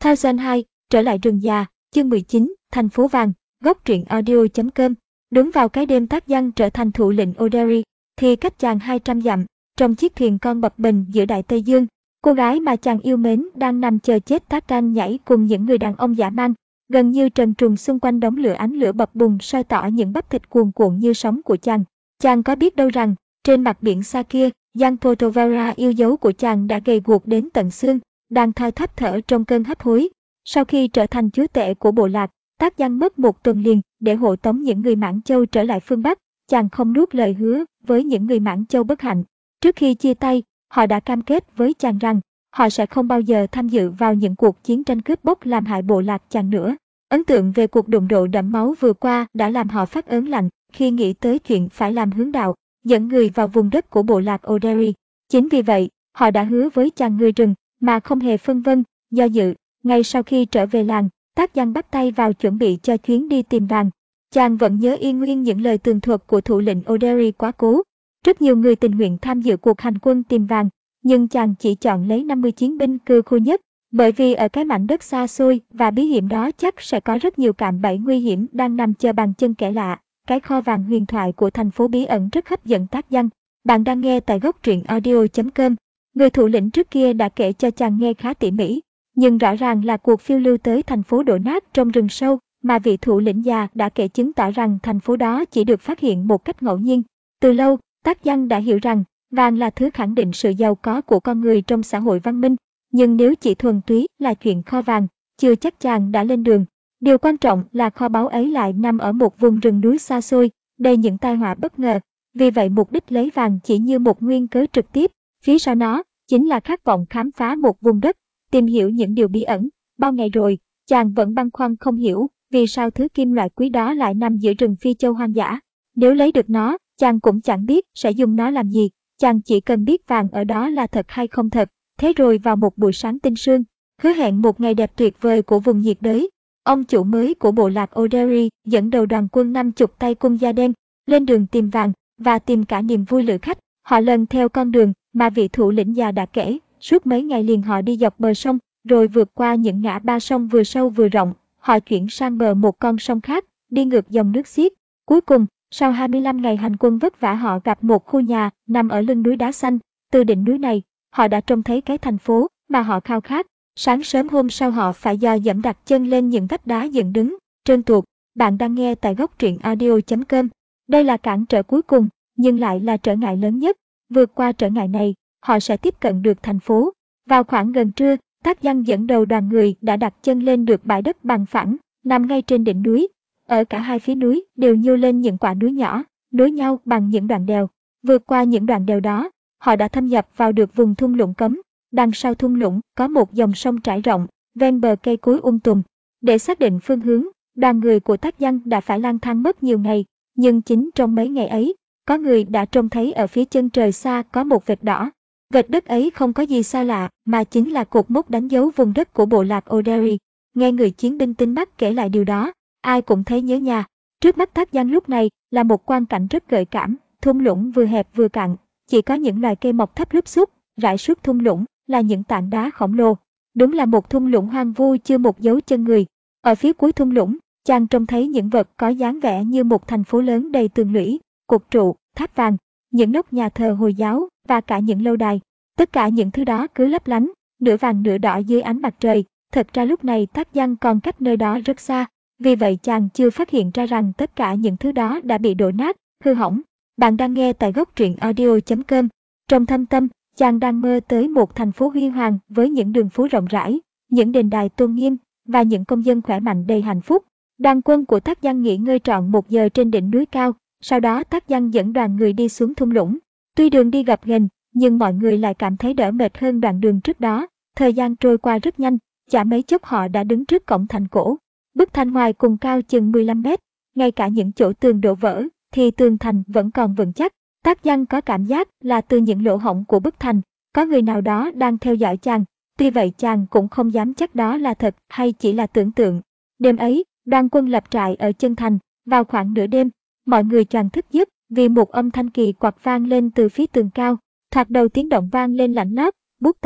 Thousand 2, trở lại rừng già, chương 19, thành phố vàng, gốc truyện audio.com. Đúng vào cái đêm Tác Giăng trở thành thủ lĩnh Odairi, thì cách chàng 200 dặm, trong chiếc thuyền con bập bềnh giữa Đại Tây Dương, cô gái mà chàng yêu mến đang nằm chờ chết thác tranh nhảy cùng những người đàn ông dã man, gần như trần truồng xung quanh đống lửa, ánh lửa bập bùng soi tỏ những bắp thịt cuồn cuộn như sóng của chàng. Chàng có biết đâu rằng, trên mặt biển xa kia, Giang Potovara yêu dấu của chàng đã gầy guộc đến tận xương, đang thoi thóp thở trong cơn hấp hối. Sau khi trở thành chúa tể của bộ lạc, Tác Giăng mất một tuần liền để hộ tống những người Mãn Châu trở lại phương Bắc. Chàng không nuốt lời hứa với những người Mãn Châu bất hạnh. Trước khi chia tay, họ đã cam kết với chàng rằng họ sẽ không bao giờ tham dự vào những cuộc chiến tranh cướp bóc làm hại bộ lạc chàng nữa. Ấn tượng về cuộc đụng độ đẫm máu vừa qua đã làm họ phát ớn lạnh khi nghĩ tới chuyện phải làm hướng đạo, dẫn người vào vùng đất của bộ lạc Odairi. Chính vì vậy, họ đã hứa với chàng người rừng mà không hề phân vân, do dự. Ngay sau khi trở về làng, Tác Giăng bắt tay vào chuẩn bị cho chuyến đi tìm vàng. Chàng vẫn nhớ y nguyên những lời tường thuật của thủ lĩnh Odairi quá cố. Rất nhiều người tình nguyện tham dự cuộc hành quân tìm vàng, nhưng chàng chỉ chọn lấy 50 chiến binh cừ khôi nhất, bởi vì ở cái mảnh đất xa xôi và bí hiểm đó chắc sẽ có rất nhiều cạm bẫy nguy hiểm đang nằm chờ bàn chân kẻ lạ. Cái kho vàng huyền thoại của thành phố bí ẩn rất hấp dẫn Tác Giăng. Bạn đang nghe tại gốc truyện audio.com. Người thủ lĩnh trước kia đã kể cho chàng nghe khá tỉ mỉ, nhưng rõ ràng là cuộc phiêu lưu tới thành phố đổ nát trong rừng sâu mà vị thủ lĩnh già đã kể chứng tỏ rằng thành phố đó chỉ được phát hiện một cách ngẫu nhiên. Từ lâu, Tác Giăng đã hiểu rằng vàng là thứ khẳng định sự giàu có của con người trong xã hội văn minh, nhưng nếu chỉ thuần túy là chuyện kho vàng, chưa chắc chàng đã lên đường. Điều quan trọng là kho báu ấy lại nằm ở một vùng rừng núi xa xôi, đầy những tai họa bất ngờ. Vì vậy mục đích lấy vàng chỉ như một nguyên cớ trực tiếp, phía sau nó chính là khát vọng khám phá một vùng đất, tìm hiểu những điều bí ẩn. Bao ngày rồi, chàng vẫn băn khoăn không hiểu vì sao thứ kim loại quý đó lại nằm giữa rừng Phi Châu hoang dã. Nếu lấy được nó, chàng cũng chẳng biết sẽ dùng nó làm gì. Chàng chỉ cần biết vàng ở đó là thật hay không thật. Thế rồi vào một buổi sáng tinh sương, hứa hẹn một ngày đẹp tuyệt vời của vùng nhiệt đới, ông chủ mới của bộ lạc Odairi dẫn đầu đoàn quân 50 tay cung da đen lên đường tìm vàng và tìm cả niềm vui lữ khách. Họ lần theo con đường mà vị thủ lĩnh già đã kể. Suốt mấy ngày liền họ đi dọc bờ sông, rồi vượt qua những ngã ba sông vừa sâu vừa rộng. Họ chuyển sang bờ một con sông khác, đi ngược dòng nước xiết. Cuối cùng, sau 25 ngày hành quân vất vả, họ gặp một khu nhà nằm ở lưng núi đá xanh. Từ đỉnh núi này, họ đã trông thấy cái thành phố mà họ khao khát. Sáng sớm hôm sau họ phải dò dẫm đặt chân lên những vách đá dựng đứng, trơn tuột. Bạn đang nghe tại gốc truyện audio.com. Đây là cản trở cuối cùng, nhưng lại là trở ngại lớn nhất. Vượt qua trở ngại này, họ sẽ tiếp cận được thành phố. Vào khoảng gần trưa, Tác Giăng dẫn đầu đoàn người đã đặt chân lên được bãi đất bằng phẳng, nằm ngay trên đỉnh núi. Ở cả hai phía núi đều nhô lên những quả núi nhỏ, nối nhau bằng những đoạn đèo. Vượt qua những đoạn đèo đó, họ đã thâm nhập vào được vùng thung lũng cấm. Đằng sau thung lũng có một dòng sông trải rộng, ven bờ cây cối tùm. Để xác định phương hướng, đoàn người của Tác Giăng đã phải lang thang mất nhiều ngày, nhưng chính trong mấy ngày ấy, có người đã trông thấy ở phía chân trời xa có một vệt đỏ. Vệt đất ấy không có gì xa lạ, mà chính là cột mốc đánh dấu vùng đất của bộ lạc Odairi. Nghe người chiến binh tinh mắt kể lại điều đó, ai cũng thấy nhớ nhà. Trước mắt Tác Giăng lúc này là một quang cảnh rất gợi cảm, thung lũng vừa hẹp vừa cạn, chỉ có những loài cây mọc thấp lúp xúp, rải suốt thung lũng là những tảng đá khổng lồ. Đúng là một thung lũng hoang vu chưa một dấu chân người. Ở phía cuối thung lũng, chàng trông thấy những vật có dáng vẻ như một thành phố lớn đầy tường lũy, cột trụ, tháp vàng, những nóc nhà thờ Hồi giáo và cả những lâu đài. Tất cả những thứ đó cứ lấp lánh, nửa vàng nửa đỏ dưới ánh mặt trời. Thật ra lúc này Tác Giăng còn cách nơi đó rất xa, vì vậy chàng chưa phát hiện ra rằng tất cả những thứ đó đã bị đổ nát, hư hỏng. Bạn đang nghe tại gốc truyện audio.com. Trong thâm tâm, chàng đang mơ tới một thành phố huy hoàng với những đường phố rộng rãi, những đền đài tôn nghiêm và những công dân khỏe mạnh đầy hạnh phúc. Đoàn quân của Tác Giăng nghỉ ngơi trọn 1 giờ trên đỉnh núi cao. Sau đó Tác Giăng dẫn đoàn người đi xuống thung lũng. Tuy đường đi gập ghềnh, nhưng mọi người lại cảm thấy đỡ mệt hơn đoạn đường trước đó. Thời gian trôi qua rất nhanh, chả mấy chốc họ đã đứng trước cổng thành cổ. Bức thành ngoài cùng cao chừng 15 mét, ngay cả những chỗ tường đổ vỡ thì tường thành vẫn còn vững chắc. Tác Giăng có cảm giác là từ những lỗ hổng của bức thành, có người nào đó đang theo dõi chàng. Tuy vậy chàng cũng không dám chắc đó là thật hay chỉ là tưởng tượng. Đêm ấy, đoàn quân lập trại ở chân thành. Vào khoảng nửa đêm, mọi người choàng thức giấc vì một âm thanh kỳ quặc vang lên từ phía tường cao. Thoạt đầu tiếng động vang lên lạnh lót, buốt tai,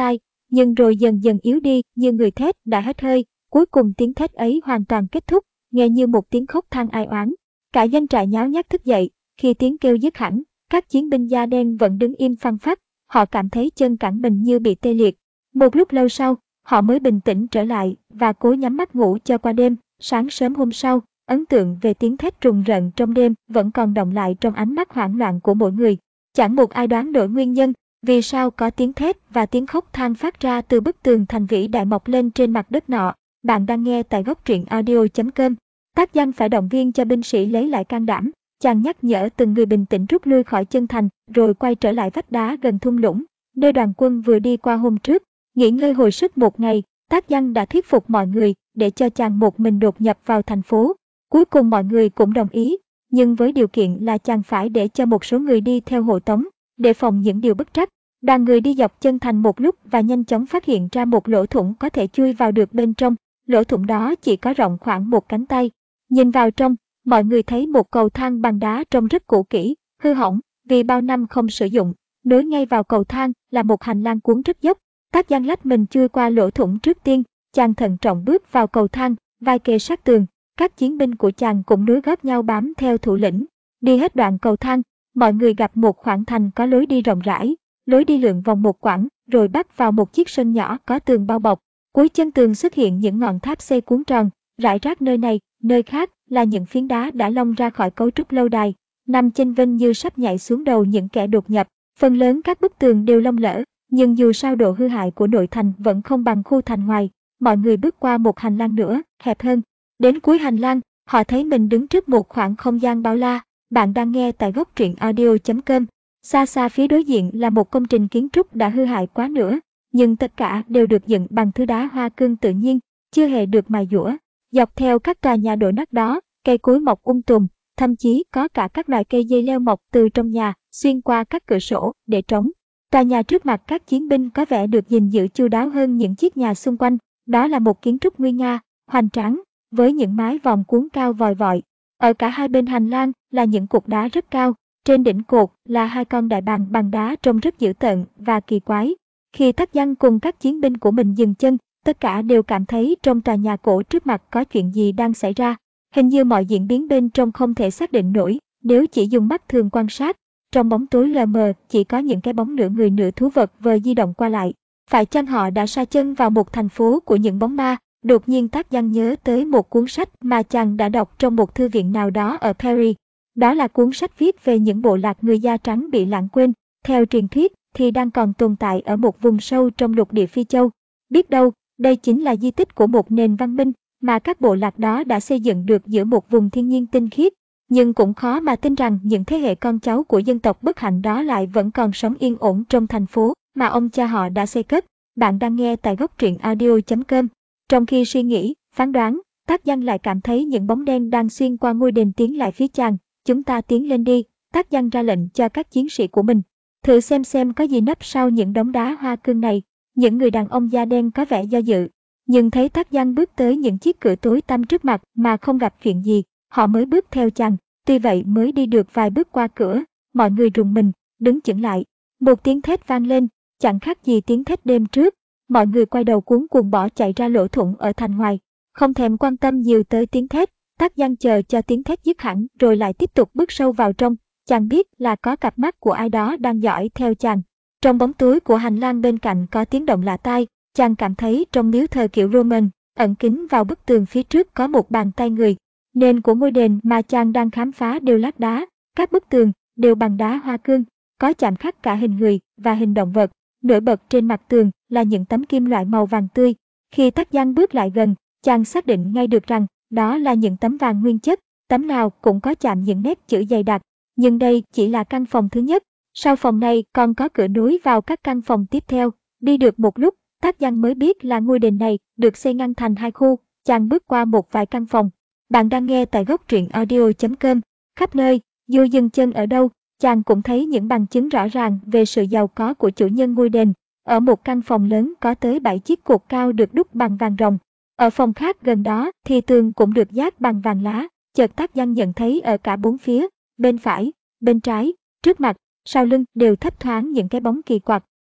nhưng rồi dần dần yếu đi như người thét đã hết hơi. Cuối cùng tiếng thét ấy hoàn toàn kết thúc, nghe như một tiếng khóc than ai oán. Cả doanh trại nháo nhác thức dậy. Khi tiếng kêu dứt hẳn, các chiến binh da đen vẫn đứng im phăng phắc. Họ cảm thấy chân cẳng mình như bị tê liệt. Một lúc lâu sau, họ mới bình tĩnh trở lại và cố nhắm mắt ngủ cho qua đêm. Sáng sớm hôm sau, ấn tượng về tiếng thét rùng rợn trong đêm vẫn còn đọng lại trong ánh mắt hoảng loạn của mỗi người. Chẳng một ai đoán nổi nguyên nhân, vì sao có tiếng thét và tiếng khóc than phát ra từ bức tường thành vĩ đại mọc lên trên mặt đất nọ. Bạn đang nghe tại Góc Truyện Audio.com. Tác Danh phải động viên cho binh sĩ lấy lại can đảm. Chàng nhắc nhở từng người bình tĩnh rút lui khỏi chân thành, rồi quay trở lại vách đá gần thung lũng, nơi đoàn quân vừa đi qua hôm trước. Nghỉ ngơi hồi sức một ngày, Tác Danh đã thuyết phục mọi người để cho chàng một mình đột nhập vào thành phố. Cuối cùng mọi người cũng đồng ý, nhưng với điều kiện là chàng phải để cho một số người đi theo hộ tống, để phòng những điều bất trắc. Đoàn người đi dọc chân thành một lúc và nhanh chóng phát hiện ra một lỗ thủng có thể chui vào được bên trong. Lỗ thủng đó chỉ có rộng khoảng một cánh tay. Nhìn vào trong, mọi người thấy một cầu thang bằng đá trông rất cũ kỹ, hư hỏng vì bao năm không sử dụng. Nối ngay vào cầu thang là một hành lang cuốn rất dốc. Tác Danh lách mình chui qua lỗ thủng trước tiên. Chàng thận trọng bước vào cầu thang, vai kề sát tường. Các chiến binh của chàng cũng nối gót nhau bám theo thủ lĩnh. Đi hết đoạn cầu thang, mọi người gặp một khoảng thành có lối đi rộng rãi. Lối đi lượn vòng một quãng, rồi bắt vào một chiếc sân nhỏ có tường bao bọc. Cuối chân tường xuất hiện những ngọn tháp xây cuốn tròn, rải rác nơi này, nơi khác là những phiến đá đã lông ra khỏi cấu trúc lâu đài, nằm chênh vênh như sắp nhảy xuống đầu những kẻ đột nhập. Phần lớn các bức tường đều lông lỡ, nhưng dù sao độ hư hại của nội thành vẫn không bằng khu thành ngoài. Mọi người bước qua một hành lang nữa, hẹp hơn. Đến cuối hành lang, họ thấy mình đứng trước một khoảng không gian bao la. Bạn đang nghe tại Góc Truyện Audio.com. Xa xa phía đối diện là một công trình kiến trúc đã hư hại quá nữa, nhưng tất cả đều được dựng bằng thứ đá hoa cương tự nhiên, chưa hề được mài dũa. Dọc theo các tòa nhà đổ nát đó, cây cối mọc tùm, thậm chí có cả các loại cây dây leo mọc từ trong nhà, xuyên qua các cửa sổ để trống. Tòa nhà trước mặt các chiến binh có vẻ được gìn giữ chu đáo hơn những chiếc nhà xung quanh. Đó là một kiến trúc nguy nga, hoành tráng, với những mái vòm cuốn cao vòi vọi. Ở cả hai bên hành lang là những cột đá rất cao. Trên đỉnh cột là hai con đại bàng bằng đá trông rất dữ tợn và kỳ quái. Khi Tác Danh cùng các chiến binh của mình dừng chân, tất cả đều cảm thấy trong tòa nhà cổ trước mặt có chuyện gì đang xảy ra. Hình như mọi diễn biến bên trong không thể xác định nổi nếu chỉ dùng mắt thường quan sát. Trong bóng tối lờ mờ chỉ có những cái bóng nửa người nửa thú vật vờ di động qua lại. Phải chăng họ đã sa chân vào một thành phố của những bóng ma? Đột nhiên Tác Danh nhớ tới một cuốn sách mà chàng đã đọc trong một thư viện nào đó ở Paris. Đó là cuốn sách viết về những bộ lạc người da trắng bị lãng quên, theo truyền thuyết thì đang còn tồn tại ở một vùng sâu trong lục địa Phi Châu. Biết đâu, đây chính là di tích của một nền văn minh mà các bộ lạc đó đã xây dựng được giữa một vùng thiên nhiên tinh khiết. Nhưng cũng khó mà tin rằng những thế hệ con cháu của dân tộc bất hạnh đó lại vẫn còn sống yên ổn trong thành phố mà ông cha họ đã xây cất. Bạn đang nghe tại Góc Truyện Audio.com. Trong khi suy nghĩ, phán đoán, Tác Danh lại cảm thấy những bóng đen đang xuyên qua ngôi đền tiến lại phía chàng. Chúng ta tiến lên đi, Tác Danh ra lệnh cho các chiến sĩ của mình. Thử xem có gì nấp sau những đống đá hoa cương này. Những người đàn ông da đen có vẻ do dự, nhưng thấy Tác Danh bước tới những chiếc cửa tối tăm trước mặt mà không gặp chuyện gì, họ mới bước theo chàng. Tuy vậy mới đi được vài bước qua cửa, mọi người rùng mình, đứng chững lại. Một tiếng thét vang lên, chẳng khác gì tiếng thét đêm trước. Mọi người quay đầu cuống cuồng bỏ chạy ra lỗ thủng ở thành ngoài, không thèm quan tâm nhiều tới tiếng thét. Tác Danh chờ cho tiếng thét dứt hẳn rồi lại tiếp tục bước sâu vào trong. Chàng biết là có cặp mắt của ai đó đang dõi theo chàng. Trong bóng tối của hành lang bên cạnh có tiếng động lạ tai. Chàng cảm thấy trong miếu thờ kiểu Roman, ẩn kín vào bức tường phía trước có một bàn tay người. Nền của ngôi đền mà chàng đang khám phá đều lát đá. Các bức tường đều bằng đá hoa cương, có chạm khắc cả hình người và hình động vật. Nổi bật trên mặt tường là những tấm kim loại màu vàng tươi. Khi Tác Danh bước lại gần, chàng xác định ngay được rằng đó là những tấm vàng nguyên chất, tấm nào cũng có chạm những nét chữ dày đặc. Nhưng đây chỉ là căn phòng thứ nhất. Sau phòng này còn có cửa nối vào các căn phòng tiếp theo. Đi được một lúc, Tác Danh mới biết là ngôi đền này được xây ngăn thành hai khu. Chàng bước qua một vài căn phòng. Bạn đang nghe tại Góc Truyện Audio.com. Khắp nơi, dù dừng chân ở đâu, chàng cũng thấy những bằng chứng rõ ràng về sự giàu có của chủ nhân ngôi đền. Ở một căn phòng lớn có tới 7 chiếc cột cao được đúc bằng vàng ròng. Ở phòng khác gần đó thì tường cũng được dát bằng vàng lá. Chợt Tác Danh nhận thấy ở cả bốn phía, bên phải, bên trái, trước mặt, sau lưng đều thấp thoáng những cái bóng kỳ quặc.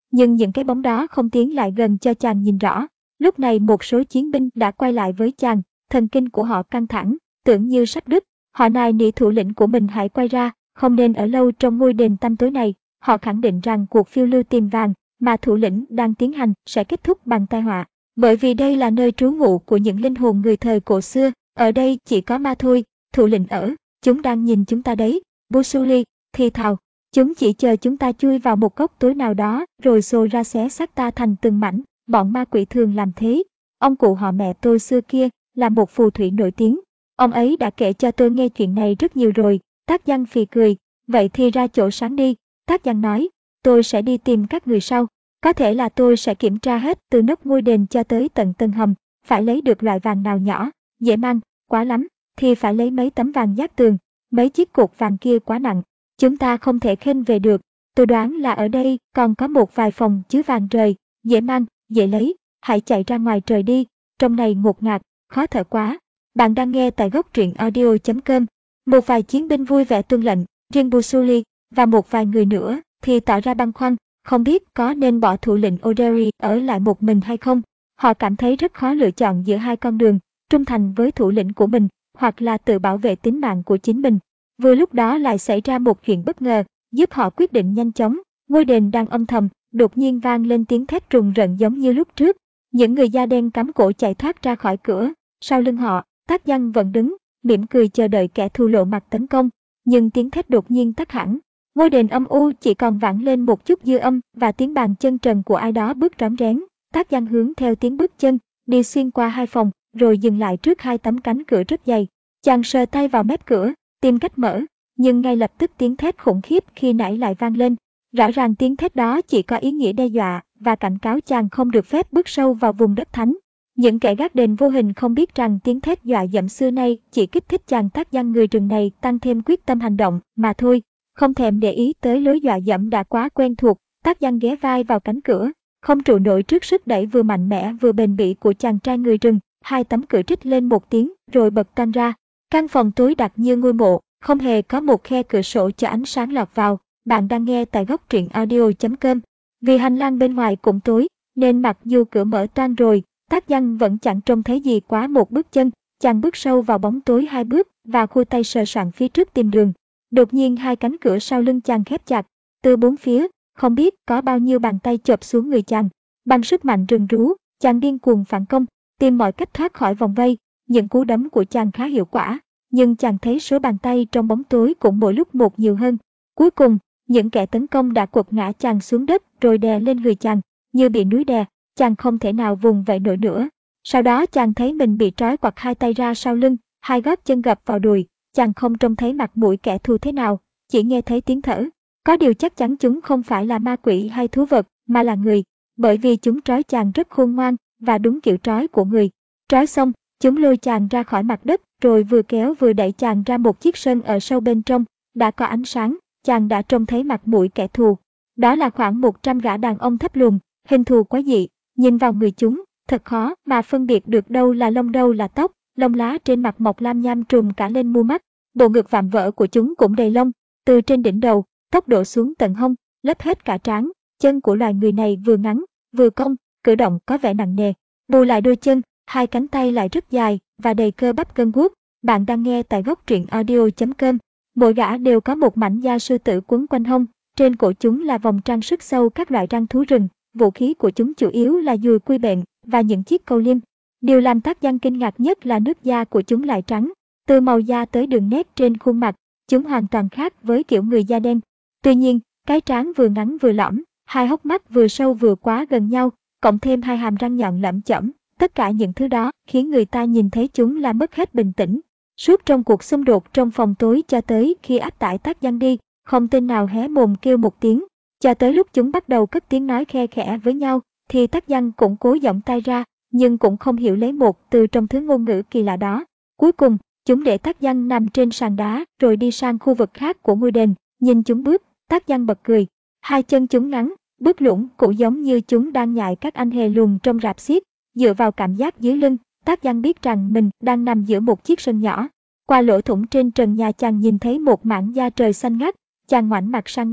nhưng những cái bóng đó không tiến lại gần cho chàng nhìn rõ. Lúc này một số chiến binh đã quay lại với chàng, thần kinh của họ căng thẳng, tưởng như sắp đứt. Họ nài nỉ thủ lĩnh của mình hãy quay ra, không nên ở lâu trong ngôi đền tăm tối này. Họ khẳng định rằng cuộc phiêu lưu tìm vàng mà thủ lĩnh đang tiến hành sẽ kết thúc bằng tai họa. Bởi vì đây là nơi trú ngụ của những linh hồn người thời cổ xưa, ở đây chỉ có ma thôi, thủ lĩnh ở, chúng đang nhìn chúng ta đấy. Busuli thì thào, chúng chỉ chờ chúng ta chui vào một góc tối nào đó rồi xô ra xé xác ta thành từng mảnh, bọn ma quỷ thường làm thế. Ông cụ họ mẹ tôi xưa kia là một phù thủy nổi tiếng. Ông ấy đã kể cho tôi nghe chuyện này rất nhiều rồi. Tác Giang phì cười, vậy thì ra chỗ sáng đi. Tác Giang nói, tôi sẽ đi tìm các người sau. Có thể là tôi sẽ kiểm tra hết từ nóc ngôi đền cho tới tận tầng hầm, phải lấy được loại vàng nào nhỏ, dễ mang, quá lắm, thì phải lấy mấy tấm vàng dát tường, mấy chiếc cột vàng kia quá nặng. Chúng ta không thể khênh về được. Tôi đoán là ở đây còn có một vài phòng chứa vàng rời, dễ mang, dễ lấy. Hãy chạy ra ngoài trời đi, trong này ngột ngạt, khó thở quá. Bạn đang nghe tại góc truyện audio.com. Một vài chiến binh vui vẻ tuân lệnh, riêng Busuli và một vài người nữa thì tỏ ra băn khoăn, không biết có nên bỏ thủ lĩnh Oderi ở lại một mình hay không. Họ cảm thấy rất khó lựa chọn giữa hai con đường, trung thành với thủ lĩnh của mình hoặc là tự bảo vệ tính mạng của chính mình. Vừa lúc đó lại xảy ra một chuyện bất ngờ, giúp họ quyết định nhanh chóng. Ngôi đền đang âm thầm, đột nhiên vang lên tiếng thét rùng rợn giống như lúc trước. Những người da đen cắm cổ chạy thoát ra khỏi cửa. Sau lưng họ, Tác Giang vẫn đứng, mỉm cười chờ đợi kẻ thù lộ mặt tấn công. Nhưng tiếng thét đột nhiên tắt hẳn. Ngôi đền âm u chỉ còn vẳng lên một chút dư âm và tiếng bàn chân trần của ai đó bước rón rén. Tác Giang hướng theo tiếng bước chân, đi xuyên qua hai phòng, rồi dừng lại trước hai tấm cánh cửa rất dày. Chàng sờ tay vào mép cửa, tìm cách mở, nhưng ngay lập tức tiếng thét khủng khiếp khi nãy lại vang lên. Rõ ràng tiếng thét đó chỉ có ý nghĩa đe dọa và cảnh cáo chàng không được phép bước sâu vào vùng đất thánh. Những kẻ gác đền vô hình không biết rằng tiếng thét dọa dẫm xưa nay chỉ kích thích chàng Tác Giang người rừng này tăng thêm quyết tâm hành động mà thôi. Không thèm để ý tới lối dọa dẫm đã quá quen thuộc, Tác Giang ghé vai vào cánh cửa, không trụ nổi trước sức đẩy vừa mạnh mẽ vừa bền bỉ của chàng trai người rừng. Hai tấm cửa trích lên một tiếng rồi bật toang ra. Căn phòng tối đặc như ngôi mộ, không hề có một khe cửa sổ cho ánh sáng lọt vào. Bạn đang nghe tại góc truyện audio.com. Vì hành lang bên ngoài cũng tối, nên mặc dù cửa mở toang rồi, Tác Giang vẫn chẳng trông thấy gì quá một bước chân. Chàng bước sâu vào bóng tối hai bước và khua tay sờ soạng phía trước tìm đường. Đột nhiên hai cánh cửa sau lưng chàng khép chặt. Từ bốn phía, không biết có bao nhiêu bàn tay chộp xuống người chàng. Bằng sức mạnh rừng rú, chàng điên cuồng phản công, tìm mọi cách thoát khỏi vòng vây. Những cú đấm của chàng khá hiệu quả, nhưng chàng thấy số bàn tay trong bóng tối cũng mỗi lúc một nhiều hơn. Cuối cùng, những kẻ tấn công đã quật ngã chàng xuống đất rồi đè lên người chàng, như bị núi đè, chàng không thể nào vùng vẫy nổi nữa. Sau đó chàng thấy mình bị trói quặt hai tay ra sau lưng, hai gót chân gập vào đùi, chàng không trông thấy mặt mũi kẻ thù thế nào, chỉ nghe thấy tiếng thở. Có điều chắc chắn chúng không phải là ma quỷ hay thú vật, mà là người, bởi vì chúng trói chàng rất khôn ngoan và đúng kiểu trói của người. Trói xong, chúng lôi chàng ra khỏi mặt đất, rồi vừa kéo vừa đẩy chàng ra một chiếc sân ở sâu bên trong. Đã có ánh sáng, chàng đã trông thấy mặt mũi kẻ thù. Đó là khoảng 100 gã đàn ông thấp lùn, hình thù quái dị. Nhìn vào người chúng, thật khó mà phân biệt được đâu là lông đâu là tóc. Lông lá trên mặt mọc lam nham trùm cả lên mu mắt. Bộ ngực vạm vỡ của chúng cũng đầy lông, từ trên đỉnh đầu, tóc đổ xuống tận hông, lấp hết cả trán. Chân của loài người này vừa ngắn, vừa cong, cử động có vẻ nặng nề. Bù lại đôi chân, hai cánh tay lại rất dài và đầy cơ bắp gân guốc. Bạn đang nghe tại góc truyện audio.com. Mỗi gã đều có một mảnh da sư tử quấn quanh hông, trên cổ chúng là vòng trang sức sâu các loại răng thú rừng. Vũ khí của chúng chủ yếu là dùi quy bệnh và những chiếc câu liêm. Điều làm Tác Giang kinh ngạc nhất là nước da của chúng lại trắng, từ màu da tới đường nét trên khuôn mặt, chúng hoàn toàn khác với kiểu người da đen. Tuy nhiên, cái trán vừa ngắn vừa lõm, hai hốc mắt vừa sâu vừa quá gần nhau, cộng thêm hai hàm răng nhọn lởm chởm, tất cả những thứ đó khiến người ta nhìn thấy chúng là mất hết bình tĩnh. Suốt trong cuộc xung đột trong phòng tối cho tới khi áp tải Tác Giang đi, không tên nào hé mồm kêu một tiếng. Cho tới lúc chúng bắt đầu cất tiếng nói khe khẽ với nhau, thì Tác Giang cũng cố giọng tay ra, nhưng cũng không hiểu lấy một từ trong thứ ngôn ngữ kỳ lạ đó. Cuối cùng, chúng để Tác Giang nằm trên sàn đá rồi đi sang khu vực khác của ngôi đền. Nhìn chúng bước, Tác Giang bật cười. Hai chân chúng ngắn, bước lủng cũng giống như chúng đang nhại các anh hề lùn trong rạp xiếc. Dựa vào cảm giác dưới lưng, Tác Giang biết rằng mình đang nằm giữa một chiếc sân nhỏ. Qua lỗ thủng trên trần nhà chàng nhìn thấy một mảng da trời xanh ngắt. Chàng ngoảnh mặt sang bên,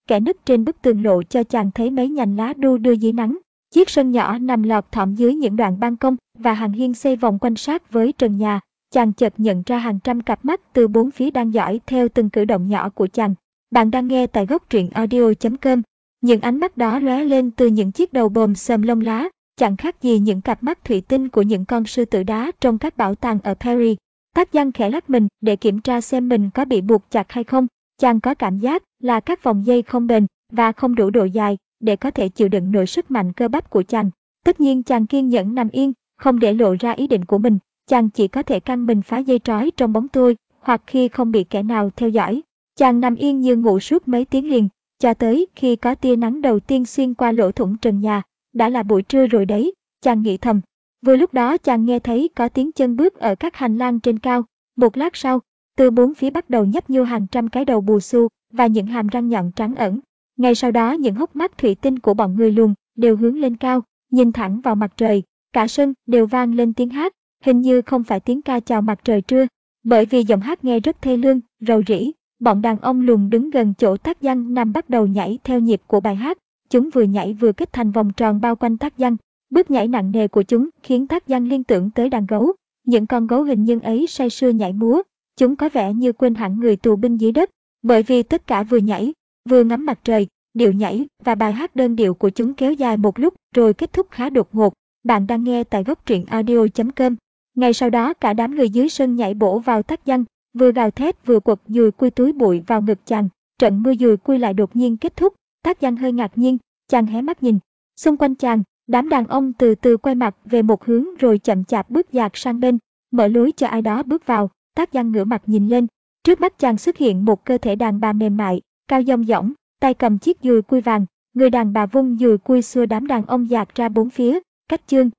kẽ nứt trên bức tường lộ cho chàng thấy mấy nhành lá đu đưa dưới nắng. Chiếc sân nhỏ nằm lọt thỏm dưới những đoạn ban công và hàng hiên xây vòng quanh sát với trần nhà. Chàng chợt nhận ra hàng trăm cặp mắt từ bốn phía đang dõi theo từng cử động nhỏ của chàng. Bạn đang nghe tại góc truyện audio.com. Những ánh mắt đó lóe lên từ những chiếc đầu bồm xồm lông lá, chẳng khác gì những cặp mắt thủy tinh của những con sư tử đá trong các bảo tàng ở Paris. Tác Giang khẽ lắc mình để kiểm tra xem mình có bị buộc chặt hay không. Chàng có cảm giác là các vòng dây không bền và không đủ độ dài để có thể chịu đựng nổi sức mạnh cơ bắp của chàng. Tất nhiên chàng kiên nhẫn nằm yên, không để lộ ra ý định của mình. Chàng chỉ có thể căng mình phá dây trói trong bóng tối, hoặc khi không bị kẻ nào theo dõi. Chàng nằm yên như ngủ suốt mấy tiếng liền, cho tới khi có tia nắng đầu tiên xuyên qua lỗ thủng trần nhà. Đã là buổi trưa rồi đấy, chàng nghĩ thầm. Vừa lúc đó chàng nghe thấy có tiếng chân bước ở các hành lang trên cao. Một lát sau, từ bốn phía bắt đầu nhấp nhô hàng trăm cái đầu bù xu và những hàm răng nhọn trắng ẩn. Ngay sau đó những hốc mắt thủy tinh của bọn người lùn đều hướng lên cao, nhìn thẳng vào mặt trời. Cả sân đều vang lên tiếng hát, hình như không phải tiếng ca chào mặt trời trưa, bởi vì giọng hát nghe rất thê lương, rầu rĩ. Bọn đàn ông lùn đứng gần chỗ Tác Giang nằm bắt đầu nhảy theo nhịp của bài hát. Chúng vừa nhảy vừa kết thành vòng tròn bao quanh Tác Giang. Bước nhảy nặng nề của chúng khiến Tác Giang liên tưởng tới đàn gấu. Những con gấu hình nhân ấy say sưa nhảy múa. Chúng có vẻ như quên hẳn người tù binh dưới đất, bởi vì tất cả vừa nhảy, vừa ngắm mặt trời. Điệu nhảy và bài hát đơn điệu của chúng kéo dài một lúc rồi kết thúc khá đột ngột. Bạn đang nghe tại góc truyện audio.com. Ngay sau đó cả đám người dưới sân nhảy bổ vào Tác Giang, vừa gào thét vừa quật dùi cui túi bụi vào ngực chàng. Trận mưa dùi cui lại đột nhiên kết thúc. Tác Giang hơi ngạc nhiên, chàng hé mắt nhìn. Xung quanh chàng, đám đàn ông từ từ quay mặt về một hướng rồi chậm chạp bước dạt sang bên, mở lối cho ai đó bước vào. Tác Giang ngửa mặt nhìn lên. Trước mắt chàng xuất hiện một cơ thể đàn bà mềm mại, cao dong dỏng, tay cầm chiếc dùi cui vàng. Người đàn bà vung dùi cui xua đám đàn ông dạt ra bốn phía. Cách chương